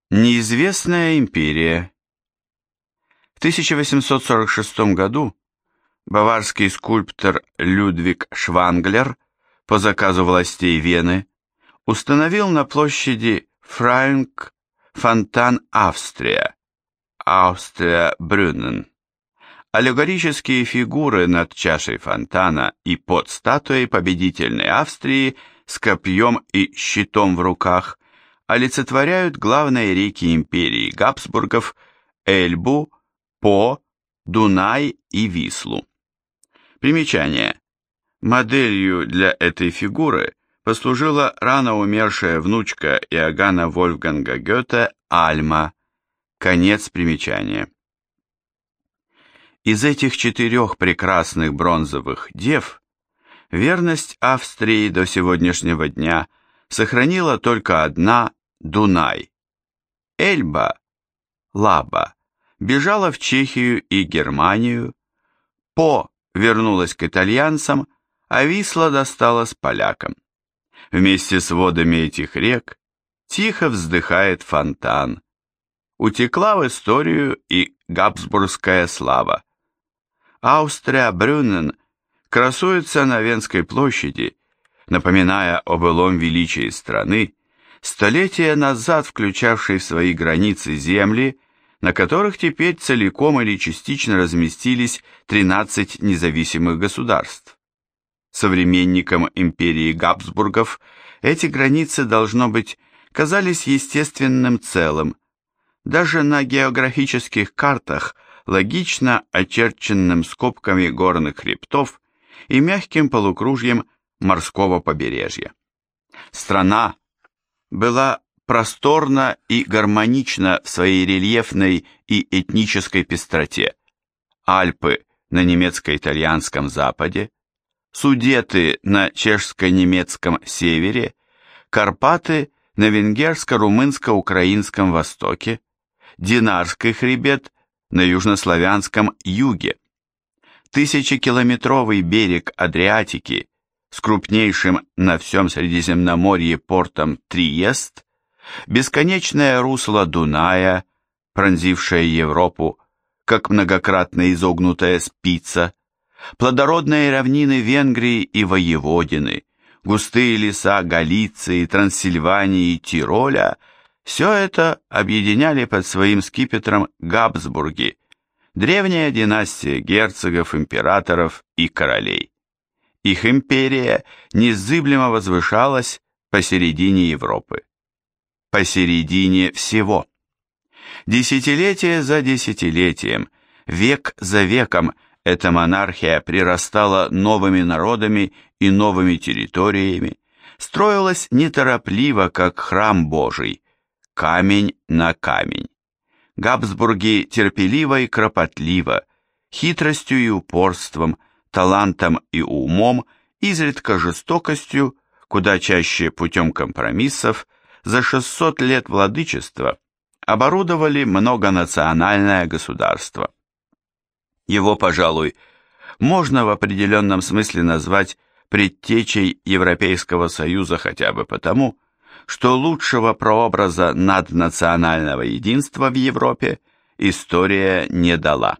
Неизвестная империя. В 1846 году баварский скульптор Людвиг Шванглер по заказу властей Вены установил на площади Фрайнг фонтан Австрия, Брюннен. Аллегорические фигуры над чашей фонтана и под статуей победительной Австрии с копьем и щитом в руках олицетворяют главные реки империи Габсбургов Эльбу, По, Дунай и Вислу. Примечание. Моделью для этой фигуры послужила рано умершая внучка Иоганна Вольфганга Гёте Альма. Конец примечания. Из этих 4 прекрасных бронзовых дев верность Австрии до сегодняшнего дня сохранила только одна Дунай. Эльба, Лаба, бежала в Чехию и Германию, По вернулась к итальянцам, а Висла досталась полякам. Вместе с водами этих рек тихо вздыхает фонтан. Утекла в историю и габсбургская слава. Брюннен красуется на Венской площади, напоминая о былом величии страны, столетия назад включавшей в свои границы земли, на которых теперь целиком или частично разместились 13 независимых государств. Современникам империи Габсбургов эти границы, должно быть, казались естественным целым, даже на географических картах, логично очерченным скобками горных хребтов и мягким полукружьем морского побережья. Страна была просторна и гармонична в своей рельефной и этнической пестроте. Альпы на немецко-итальянском западе, Судеты на чешско-немецком севере, Карпаты на венгерско-румынско-украинском востоке, Динарский хребет на южнославянском юге. Тысячекилометровый берег Адриатики с крупнейшим на всем Средиземноморье портом Триест, бесконечное русло Дуная, пронзившее Европу, как многократно изогнутая спица, плодородные равнины Венгрии и Воеводины, густые леса Галиции, Трансильвании и Тироля – все это объединяли под своим скипетром Габсбурги, древняя династия герцогов, императоров и королей. Их империя незыблемо возвышалась посередине Европы. Посередине всего. Десятилетие за десятилетием, век за веком эта монархия прирастала новыми народами и новыми территориями, строилась неторопливо, как храм Божий, камень на камень. Габсбурги терпеливо и кропотливо, хитростью и упорством, талантом и умом, изредка жестокостью, куда чаще путем компромиссов, за 600 лет владычества оборудовали многонациональное государство. Его, пожалуй, можно в определенном смысле назвать предтечей Европейского Союза хотя бы потому, что лучшего прообраза наднационального единства в Европе история не дала.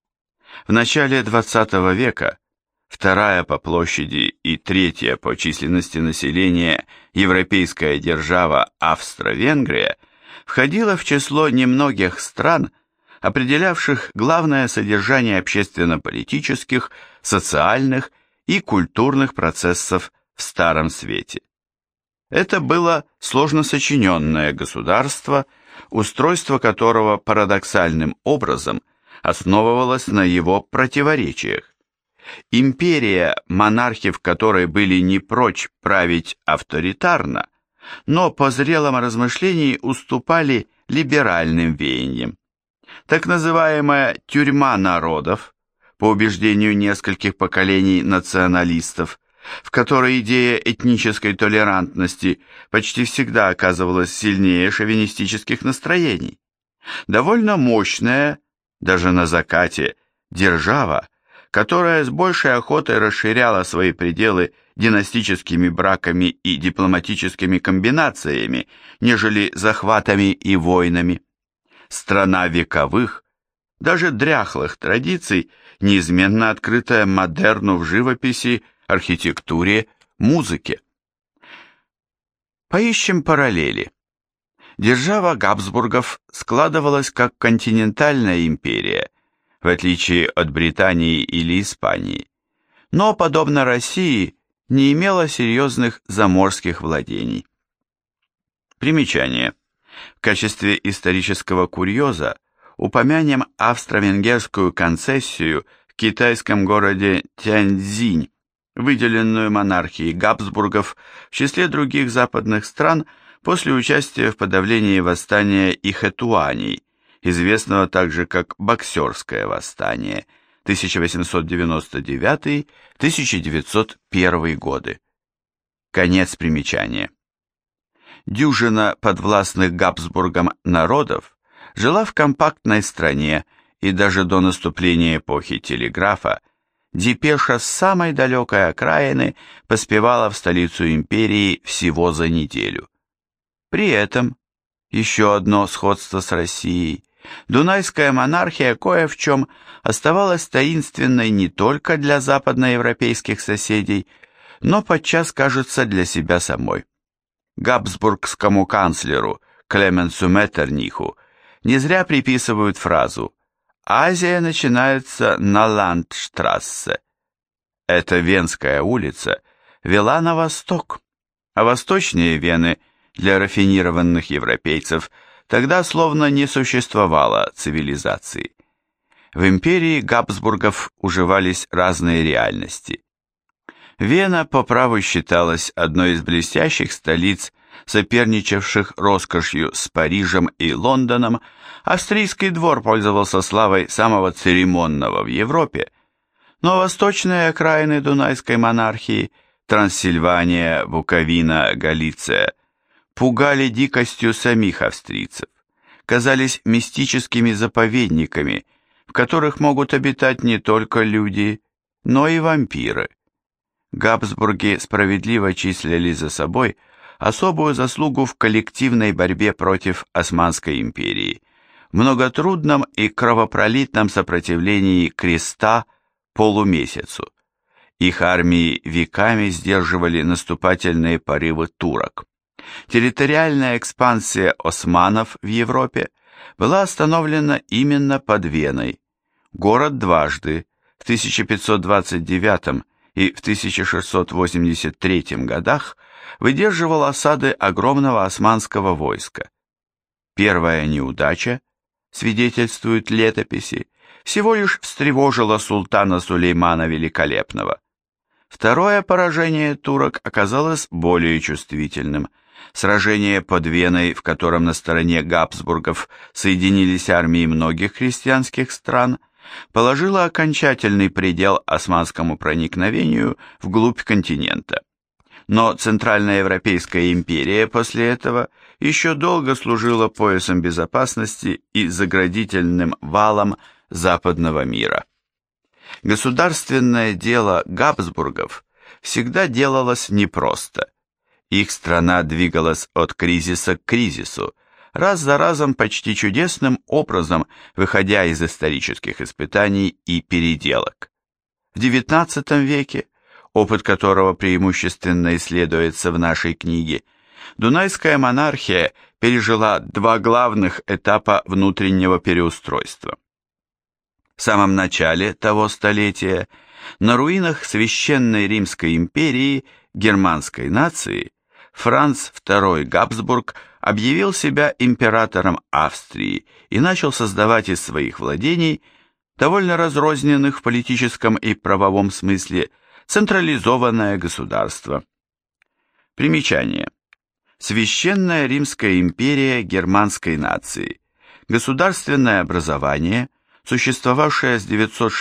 В начале XX века вторая по площади и третья по численности населения европейская держава Австро-Венгрия входила в число немногих стран, определявших главное содержание общественно-политических, социальных и культурных процессов в Старом Свете. Это было сложно сочиненное государство, устройство которого парадоксальным образом основывалось на его противоречиях. Империя, монархи в которой были не прочь править авторитарно, но по зрелом размышлении уступали либеральным веяниям. Так называемая «тюрьма народов», по убеждению нескольких поколений националистов, в которой идея этнической толерантности почти всегда оказывалась сильнее шовинистических настроений. Довольно мощная, даже на закате, держава, которая с большей охотой расширяла свои пределы династическими браками и дипломатическими комбинациями, нежели захватами и войнами. Страна вековых, даже дряхлых традиций, неизменно открытая модерну в живописи, архитектуре, музыке. Поищем параллели. Держава Габсбургов складывалась как континентальная империя, в отличие от Британии или Испании, но, подобно России, не имела серьезных заморских владений. Примечание. В качестве исторического курьеза упомянем австро-венгерскую концессию в китайском городе Тяньцзинь, выделенную монархией Габсбургов в числе других западных стран после участия в подавлении восстания Ихэтуаней, известного также как Боксерское восстание, 1899-1901 годы. Конец примечания. Дюжина подвластных Габсбургам народов жила в компактной стране, и даже до наступления эпохи телеграфа депеша с самой далекой окраины поспевала в столицу империи всего за неделю. При этом, еще одно сходство с Россией, Дунайская монархия кое в чем оставалась таинственной не только для западноевропейских соседей, но подчас, кажется, для себя самой. Габсбургскому канцлеру Клеменсу Меттерниху не зря приписывают фразу «Азия начинается на Ландштрассе». Эта Венская улица вела на восток, а восточнее Вены для рафинированных европейцев тогда словно не существовало цивилизации. В империи Габсбургов уживались разные реальности. Вена по праву считалась одной из блестящих столиц, соперничавших роскошью с Парижем и Лондоном. Австрийский двор пользовался славой самого церемонного в Европе, но восточные окраины Дунайской монархии, Трансильвания, Буковина, Галиция, пугали дикостью самих австрийцев, казались мистическими заповедниками, в которых могут обитать не только люди, но и вампиры. Габсбурги справедливо числили за собой особую заслугу в коллективной борьбе против Османской империи, в многотрудном и кровопролитном сопротивлении креста полумесяцу. Их армии веками сдерживали наступательные порывы турок. Территориальная экспансия османов в Европе была остановлена именно под Веной. Город дважды, в 1529 и в 1683 годах, выдерживал осады огромного османского войска. Первая неудача, свидетельствуют летописи, всего лишь встревожила султана Сулеймана Великолепного. Второе поражение турок оказалось более чувствительным. Сражение под Веной, в котором на стороне Габсбургов соединились армии многих христианских стран, положило окончательный предел османскому проникновению вглубь континента. Но Центральноевропейская империя после этого еще долго служила поясом безопасности и заградительным валом западного мира. Государственное дело Габсбургов всегда делалось непросто. Их страна двигалась от кризиса к кризису, раз за разом почти чудесным образом выходя из исторических испытаний и переделок. В XIX веке, опыт которого преимущественно исследуется в нашей книге, Дунайская монархия пережила два главных этапа внутреннего переустройства. В самом начале того столетия на руинах Священной Римской империи германской нации Франц II Габсбург объявил себя императором Австрии и начал создавать из своих владений, довольно разрозненных в политическом и правовом смысле, централизованное государство. Примечание. Священная Римская империя германской нации. Государственное образование, существовавшее с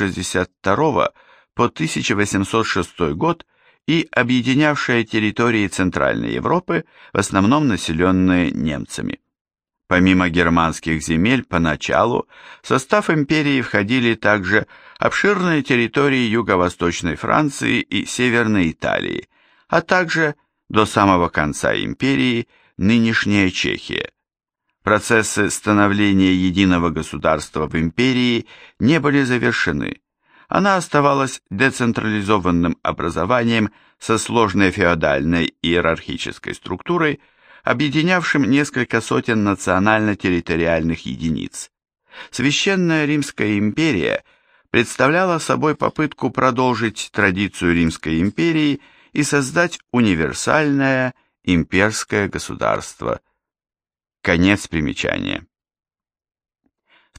962 по 1806 год и объединявшее территории Центральной Европы, в основном населенные немцами. Помимо германских земель, поначалу в состав империи входили также обширные территории юго-восточной Франции и Северной Италии, а также, до самого конца империи, нынешняя Чехия. Процессы становления единого государства в империи не были завершены. Она оставалась децентрализованным образованием со сложной феодальной иерархической структурой, объединявшим несколько сотен национально-территориальных единиц. Священная Римская империя представляла собой попытку продолжить традицию Римской империи и создать универсальное имперское государство. Конец примечания. В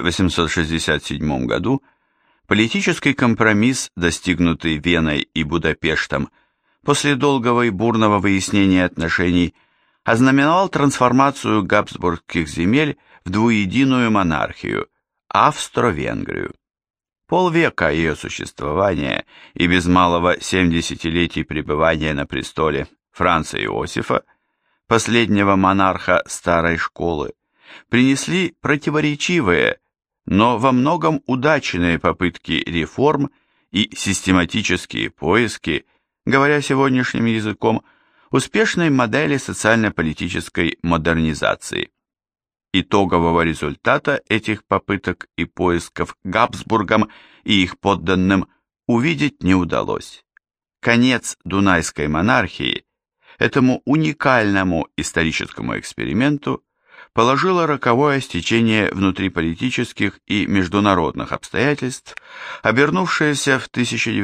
1867 году политический компромисс, достигнутый Веной и Будапештом после долгого и бурного выяснения отношений, ознаменовал трансформацию габсбургских земель в двуединую монархию – Австро-Венгрию. Полвека ее существования и без малого 70-летий пребывания на престоле Франца Иосифа, последнего монарха старой школы, принесли противоречивые, но во многом удачные попытки реформ и систематические поиски, говоря сегодняшним языком, успешной модели социально-политической модернизации. Итогового результата этих попыток и поисков Габсбургам и их подданным увидеть не удалось. Конец Дунайской монархии, этому уникальному историческому эксперименту, положило роковое стечение внутриполитических и международных обстоятельств, обернувшееся в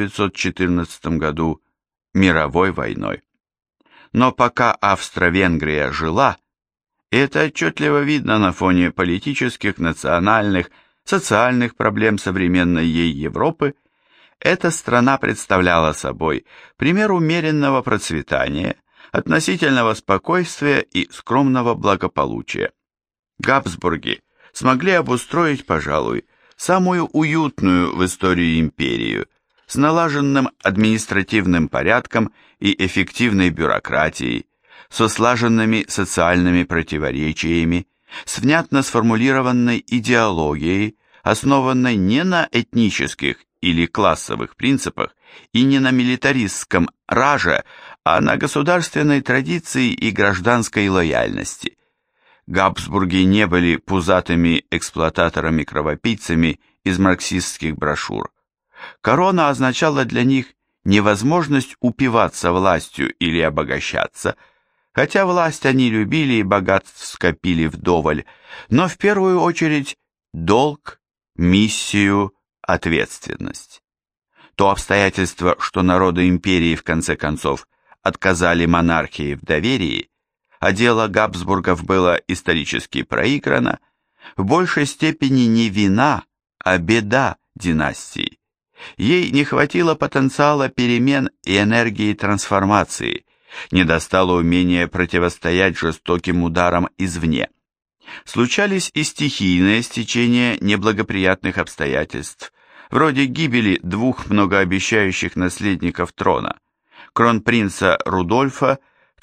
1914 году мировой войной. Но пока Австро-Венгрия жила, и это отчетливо видно на фоне политических, национальных, социальных проблем современной ей Европы, эта страна представляла собой пример умеренного процветания, относительного спокойствия и скромного благополучия. Габсбурги смогли обустроить, пожалуй, самую уютную в истории империю, с налаженным административным порядком и эффективной бюрократией, со слаженными социальными противоречиями, с внятно сформулированной идеологией, основанной не на этнических или классовых принципах и не на милитаристском раже, а на государственной традиции и гражданской лояльности. Габсбурги не были пузатыми эксплуататорами-кровопийцами из марксистских брошюр. Корона означала для них невозможность упиваться властью или обогащаться, хотя власть они любили и богатств скопили вдоволь, но в первую очередь долг, миссию, ответственность. То обстоятельство, что народы империи в конце концов отказали монархии в доверии, а дело Габсбургов было исторически проиграно, в большей степени не вина, а беда династии. Ей не хватило потенциала перемен и энергии трансформации, не достало умения противостоять жестоким ударам извне. Случались и стихийные стечения неблагоприятных обстоятельств, вроде гибели двух многообещающих наследников трона, кронпринца Рудольфа в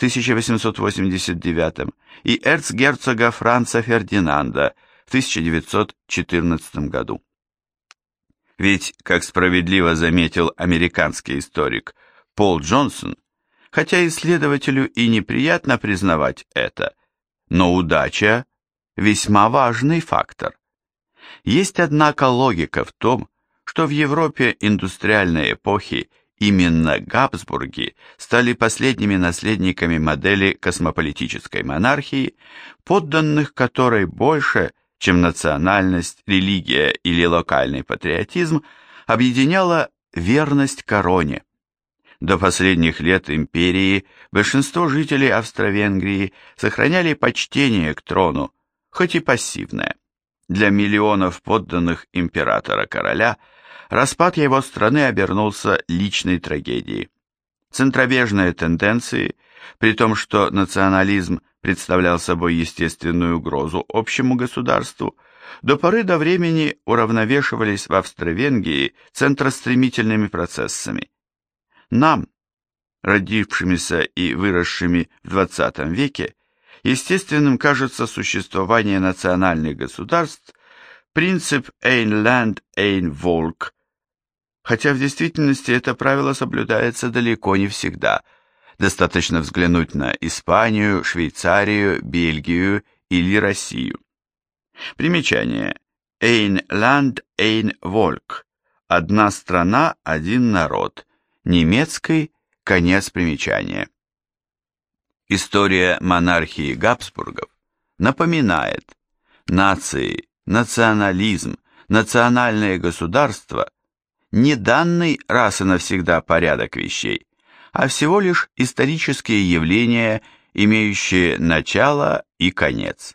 1889 и эрцгерцога Франца Фердинанда в 1914 году. Ведь, как справедливо заметил американский историк Пол Джонсон, хотя исследователю и неприятно признавать это, но удача – весьма важный фактор. Есть, однако, логика в том, что в Европе индустриальной эпохи именно Габсбурги стали последними наследниками модели космополитической монархии, подданных которой больше, чем национальность, религия или локальный патриотизм, объединяла верность короне. До последних лет империи большинство жителей Австро-Венгрии сохраняли почтение к трону, хоть и пассивное. Для миллионов подданных императора-короля распад его страны обернулся личной трагедией. Центробежные тенденции, при том, что национализм представлял собой естественную угрозу общему государству, до поры до времени уравновешивались в Австро-Венгрии центростремительными процессами. Нам, родившимися и выросшими в XX веке, естественным кажется существование национальных государств, принцип «ein Land, ein Volk», хотя в действительности это правило соблюдается далеко не всегда. Достаточно взглянуть на Испанию, Швейцарию, Бельгию или Россию. Примечание. «Ein Land, ein Volk» – одна страна, один народ. Немецкий, конец примечания. История монархии Габсбургов напоминает, нации, национализм, национальное государство – не данный раз и навсегда порядок вещей, а всего лишь исторические явления, имеющие начало и конец.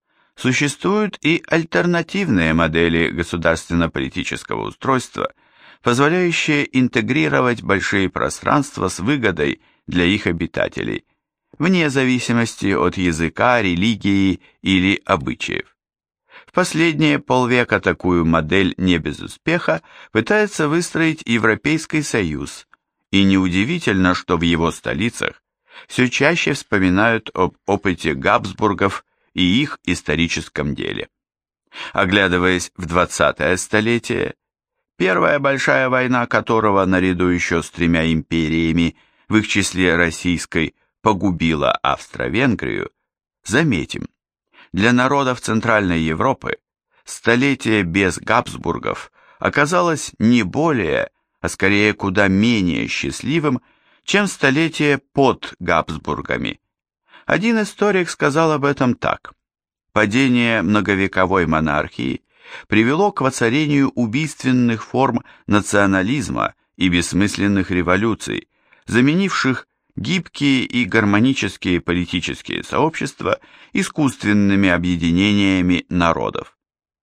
Существуют и альтернативные модели государственно-политического устройства, позволяющие интегрировать большие пространства с выгодой для их обитателей, вне зависимости от языка, религии или обычаев. В последние полвека такую модель не без успеха пытается выстроить Европейский Союз, и неудивительно, что в его столицах все чаще вспоминают об опыте Габсбургов и их историческом деле. Оглядываясь в 20-е столетие, первая большая война которого, наряду еще с 3 империями, в их числе российской, погубила Австро-Венгрию, заметим, для народов Центральной Европы столетие без Габсбургов оказалось не более, а скорее куда менее счастливым, чем столетие под Габсбургами. Один историк сказал об этом так: падение многовековой монархии привело к воцарению убийственных форм национализма и бессмысленных революций, заменивших гибкие и гармонические политические сообщества искусственными объединениями народов.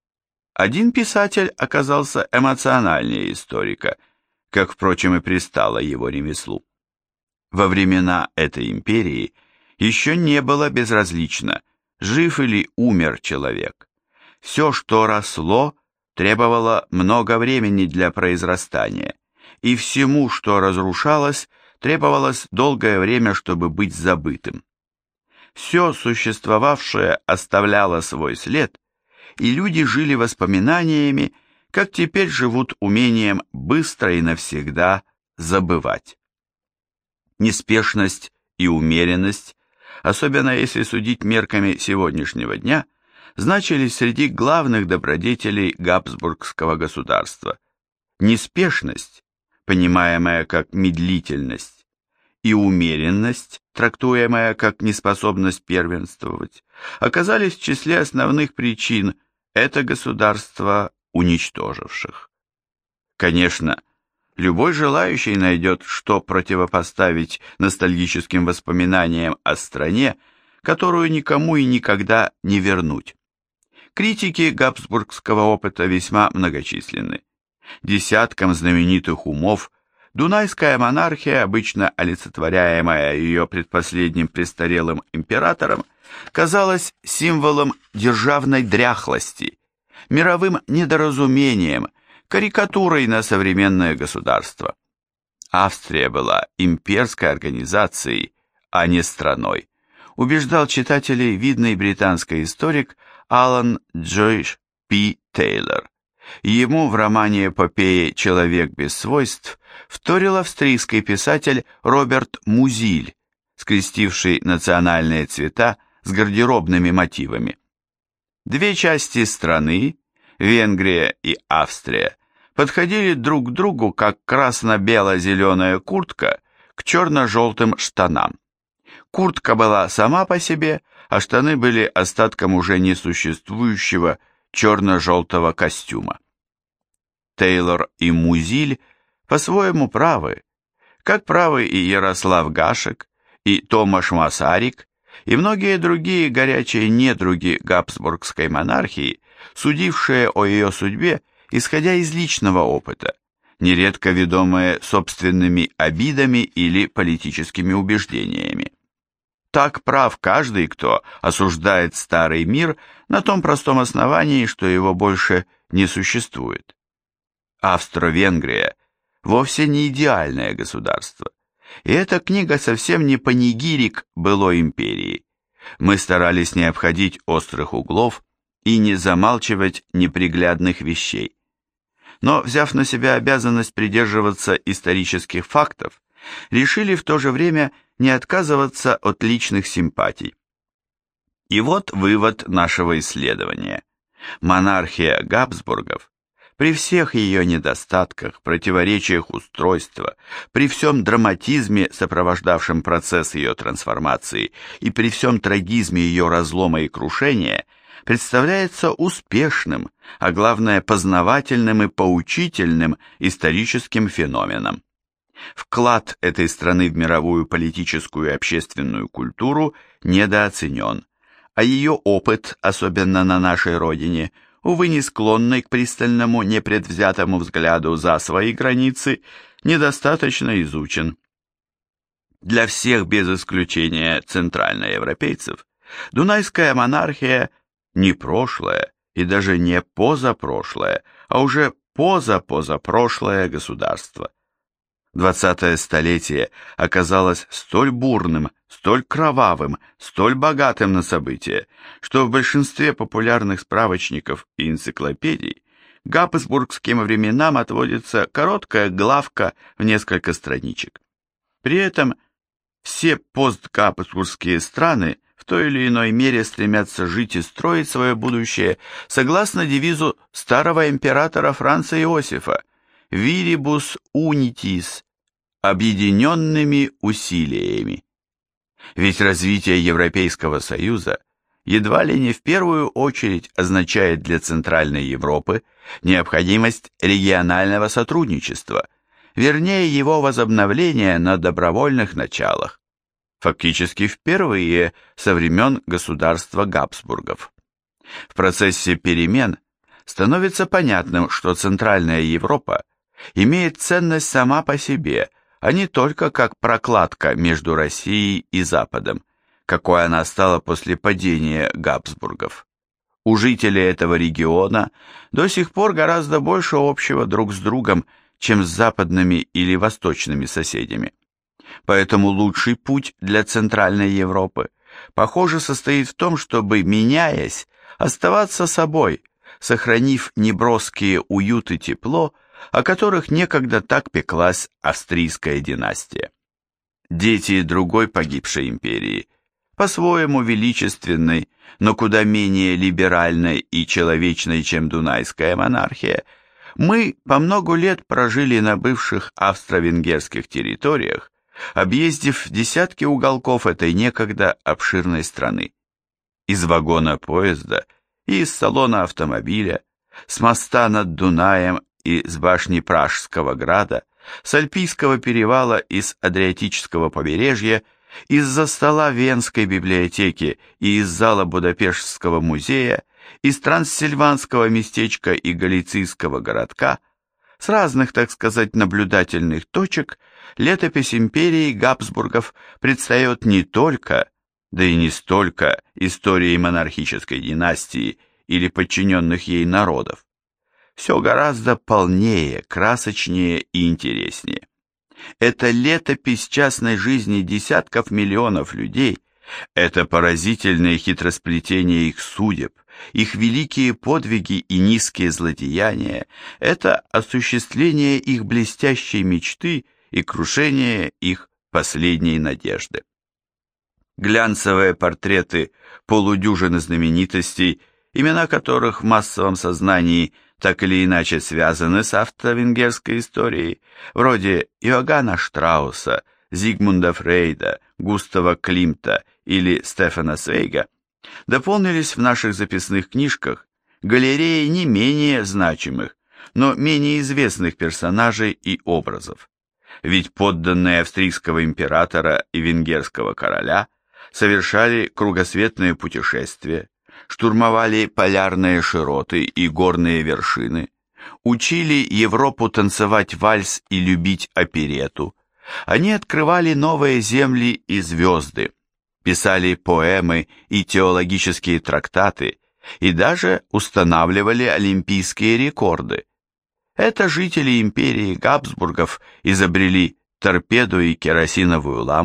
Один писатель оказался эмоциональнее историка, как, впрочем, и пристало его ремеслу. Во времена этой империи еще не было безразлично, жив или умер человек. Все, что росло, требовало много времени для произрастания, и всему, что разрушалось, требовалось долгое время, чтобы быть забытым. Все существовавшее оставляло свой след, и люди жили воспоминаниями, как теперь живут умением быстро и навсегда забывать. Неспешность и умеренность, особенно если судить мерками сегодняшнего дня, значились среди главных добродетелей Габсбургского государства. Неспешность, понимаемая как медлительность, и умеренность, трактуемая как неспособность первенствовать, оказались в числе основных причин это государство уничтоживших. Конечно, любой желающий найдет, что противопоставить ностальгическим воспоминаниям о стране, которую никому и никогда не вернуть. Критики габсбургского опыта весьма многочисленны. Десяткам знаменитых умов Дунайская монархия, обычно олицетворяемая ее предпоследним престарелым императором, казалась символом державной дряхлости, мировым недоразумением, карикатурой на современное государство. Австрия была имперской организацией, а не страной, убеждал читателей видный британский историк Алан Джойш П. Тейлор. Ему в романе-эпопее «Человек без свойств» вторил австрийский писатель Роберт Музиль, скрестивший национальные цвета с гардеробными мотивами. Две части страны, Венгрия и Австрия, подходили друг к другу, как красно-бело-зеленая куртка к черно-желтым штанам. Куртка была сама по себе, а штаны были остатком уже несуществующего черно-желтого костюма. Тейлор и Музиль по-своему правы, как правы и Ярослав Гашек, и Томаш Масарик, и многие другие горячие недруги Габсбургской монархии, судившие о ее судьбе, исходя из личного опыта, нередко ведомые собственными обидами или политическими убеждениями. Так прав каждый, кто осуждает старый мир на том простом основании, что его больше не существует. Австро-Венгрия вовсе не идеальное государство, и эта книга совсем не панигирик былой империи. Мы старались не обходить острых углов и не замалчивать неприглядных вещей. Но, взяв на себя обязанность придерживаться исторических фактов, решили в то же время не отказываться от личных симпатий. И вот вывод нашего исследования. Монархия Габсбургов, при всех ее недостатках, противоречиях устройства, при всем драматизме, сопровождавшем процесс ее трансформации, и при всем трагизме ее разлома и крушения, представляется успешным, а главное познавательным и поучительным историческим феноменом. Вклад этой страны в мировую политическую и общественную культуру недооценен, а ее опыт, особенно на нашей родине, увы, не склонный к пристальному, непредвзятому взгляду за свои границы, недостаточно изучен. Для всех без исключения центральноевропейцев Дунайская монархия не прошлое и даже не позапрошлое, а уже позапозапрошлое государство. 20-е столетие оказалось столь бурным, столь кровавым, столь богатым на события, что в большинстве популярных справочников и энциклопедий габсбургским временам отводится короткая главка в несколько страничек. При этом все постгабсбургские страны в той или иной мере стремятся жить и строить свое будущее согласно девизу старого императора Франца Иосифа «Viribus unitis», объединенными усилиями. Ведь развитие Европейского Союза едва ли не в первую очередь означает для Центральной Европы необходимость регионального сотрудничества, вернее его возобновления на добровольных началах, фактически впервые со времен государства Габсбургов. В процессе перемен становится понятным, что Центральная Европа имеет ценность сама по себе, а не только как прокладка между Россией и Западом, какой она стала после падения Габсбургов. У жителей этого региона до сих пор гораздо больше общего друг с другом, чем с западными или восточными соседями. Поэтому лучший путь для Центральной Европы, похоже, состоит в том, чтобы, меняясь, оставаться собой, сохранив неброские уют и тепло, о которых некогда так пеклась австрийская династия. Дети другой погибшей империи, по-своему величественной, но куда менее либеральной и человечной, чем Дунайская монархия, мы по много лет прожили на бывших австро-венгерских территориях, объездив десятки уголков этой некогда обширной страны. Из вагона поезда и из салона автомобиля, с моста над Дунаем и с башни Пражского града, с Альпийского перевала и с Адриатического побережья, из-за стола Венской библиотеки и из зала Будапештского музея, из Транссильванского местечка и Галицийского городка, с разных, так сказать, наблюдательных точек, летопись империи Габсбургов предстает не только, да и не столько историей монархической династии или подчиненных ей народов. Все гораздо полнее, красочнее и интереснее. Это летопись частной жизни десятков миллионов людей, это поразительное хитросплетение их судеб, их великие подвиги и низкие злодеяния, это осуществление их блестящей мечты и крушение их последней надежды. Глянцевые портреты полудюжины знаменитостей, имена которых в массовом сознании так или иначе связаны с австро-венгерской историей, вроде Иоганна Штрауса, Зигмунда Фрейда, Густава Климта или Стефана Цвейга, дополнились в наших записных книжках галереей не менее значимых, но менее известных персонажей и образов. Ведь подданные австрийского императора и венгерского короля совершали кругосветные путешествия, штурмовали полярные широты и горные вершины, учили Европу танцевать вальс и любить оперету. Они открывали новые земли и звезды, писали поэмы и теологические трактаты и даже устанавливали олимпийские рекорды. Это жители империи Габсбургов изобрели торпеду и керосиновую лампу,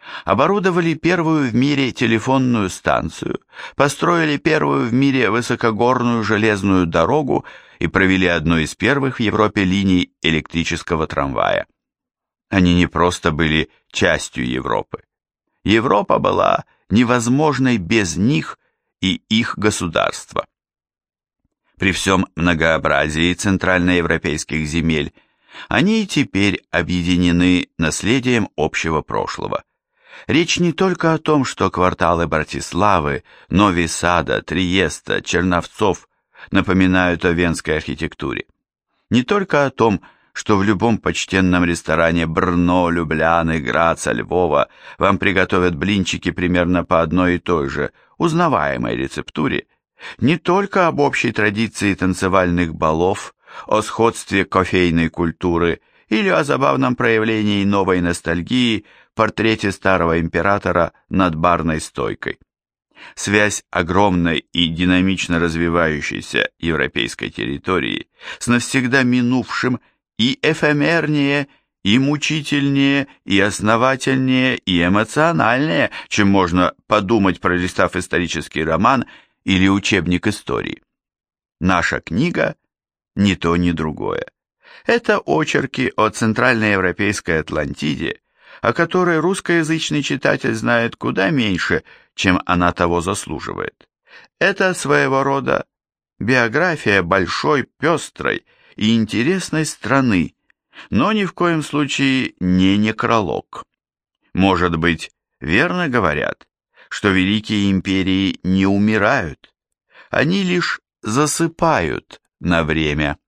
оборудовали первую в мире телефонную станцию, построили первую в мире высокогорную железную дорогу и провели одну из первых в Европе линий электрического трамвая. Они не просто были частью Европы. Европа была невозможной без них и их государства. При всем многообразии центральноевропейских земель они и теперь объединены наследием общего прошлого. Речь не только о том, что кварталы Братиславы, Нови Сада, Триеста, Черновцов напоминают о венской архитектуре. Не только о том, что в любом почтенном ресторане Брно, Любляны, Граца, Львова вам приготовят блинчики примерно по одной и той же, узнаваемой рецептуре, не только об общей традиции танцевальных балов, о сходстве кофейной культуры или о забавном проявлении новой ностальгии в портрете старого императора над барной стойкой. Связь огромной и динамично развивающейся европейской территории с навсегда минувшим и эфемернее, и мучительнее, и основательнее, и эмоциональнее, чем можно подумать, пролистав исторический роман или учебник истории. Наша книга ни то, ни другое. Это очерки о центральноевропейской Атлантиде, о которой русскоязычный читатель знает куда меньше, чем она того заслуживает. Это своего рода биография большой, пестрой и интересной страны, но ни в коем случае не некролог. Может быть, верно говорят, что великие империи не умирают, они лишь засыпают на время.